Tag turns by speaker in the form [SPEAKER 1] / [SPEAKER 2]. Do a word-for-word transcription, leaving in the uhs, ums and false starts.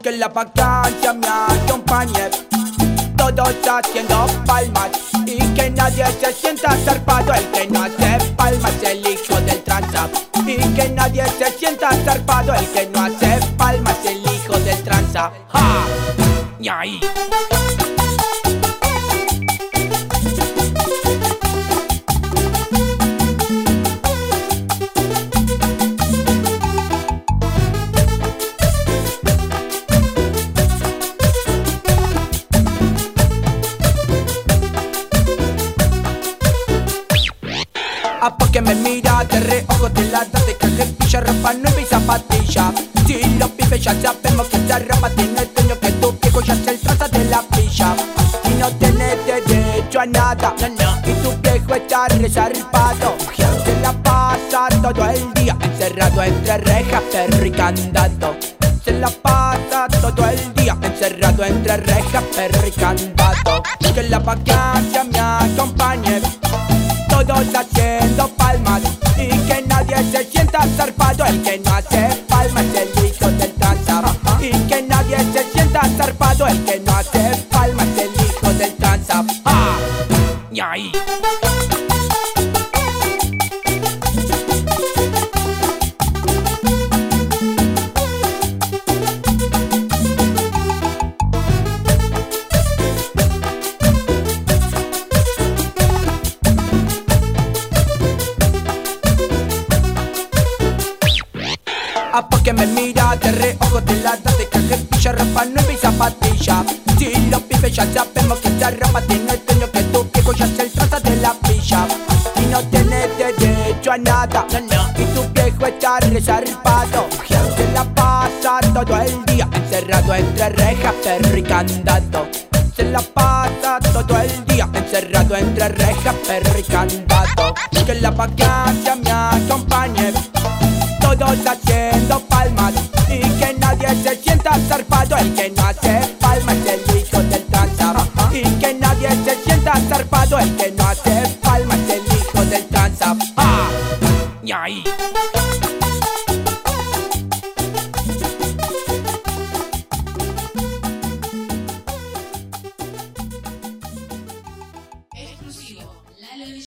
[SPEAKER 1] que la vacancia me acompañe, todos haciendo palmas y que nadie se sienta zarpado. El que no hace palmas es el hijo del tranza. Y que nadie se sienta zarpado. El que no hace palmas es el hijo del tranza. ¡Ja! Y ahí. Ah, porque me mira de reojo, te la das de cajetilla, ropa nueva y zapatilla. Si los pibes ya sabemos que esa ropa tiene el dueño, que tu viejo ya es el traza de la pilla. Y no tenés derecho a nada, no, no. Y tu viejo está resarpado. Se la pasa todo el día encerrado entre rejas, perro y candado. Se la pasa todo el día encerrado entre rejas, perro y candado. Que la vacancia me acompañe, todos haciendo palmas y que nadie se sienta zarpado. El que no hace palmas es el hijo del tranza. Y que nadie se sienta zarpado. El que no hace palmas es el hijo del tranza. ¡Ah! Y ahí. Ah, porque me mira de reojo, te la das de cajetilla, ropa nueva y zapatilla. Si los pibes ya sabemos que esa ropa tiene el dueño, que tu viejo ya es el traza de la pilla. Y no tenés derecho a nada, no, no. Y tu viejo está resarpado. Se la pasa todo el día encerrado entre rejas, perro y candado. Se la pasa todo el día encerrado entre rejas, perro y candado. Que la vacancia me acompañe, todos haciendo palmas y que nadie se sienta zarpado. El que no hace palmas es el hijo del tranza. Y que nadie se sienta zarpado. El que no hace